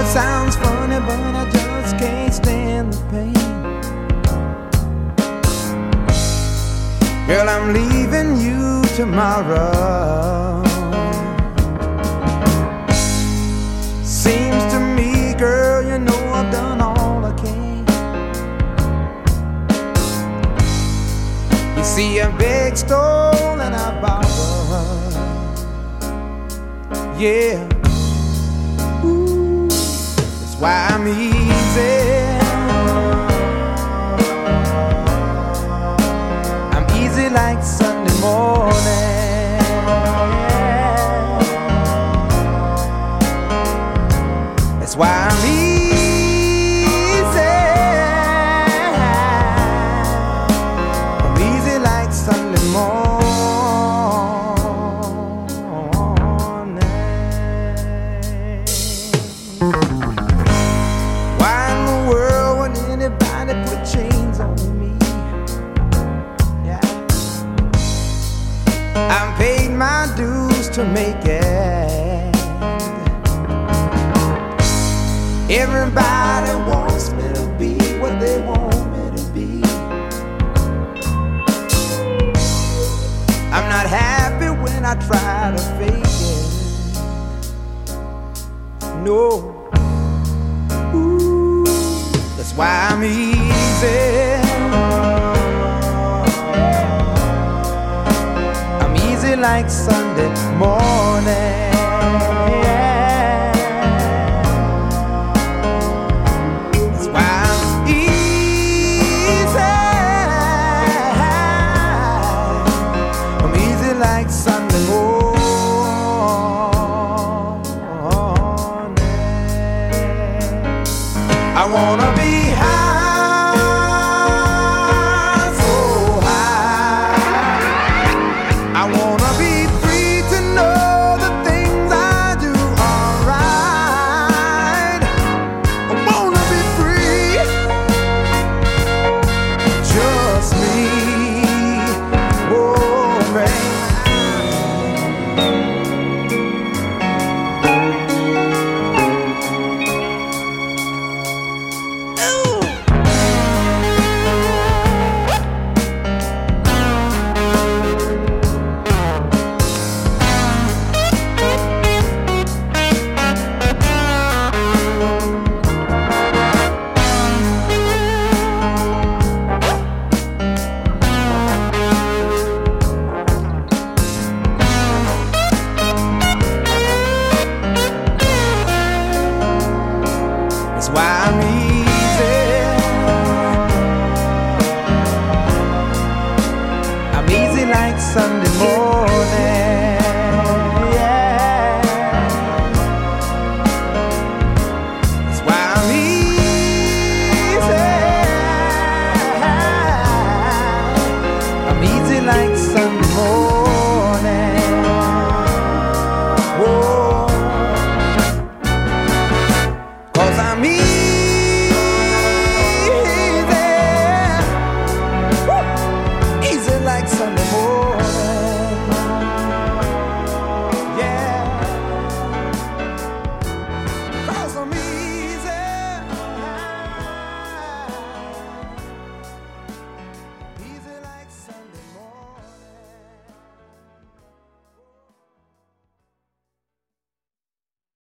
sounds funny, but I just can't stand the pain. Girl, I'm leaving you tomorrow. Seems to me, girl, you know I've done all I can. You see, I beg, stole, and I borrowed. Yeah. Ooh, that's why I'm easy. I'm easy like Sunday morning. That's why I'm easy. I'm easy like Sunday morning. Why in the world would anybody put chains on me? Yeah. I've paid my dues to make it. Everybody wants me to be what they want me to be. I'm not happy when I try to fake it. No. Ooh, that's why I'm easy. I'm easy like Sunday morning. Like Sunday morning, I wanna be high, so high. I wanna be free to know the things I do are right. I wanna be free, just me. Oh, man. That's why I'm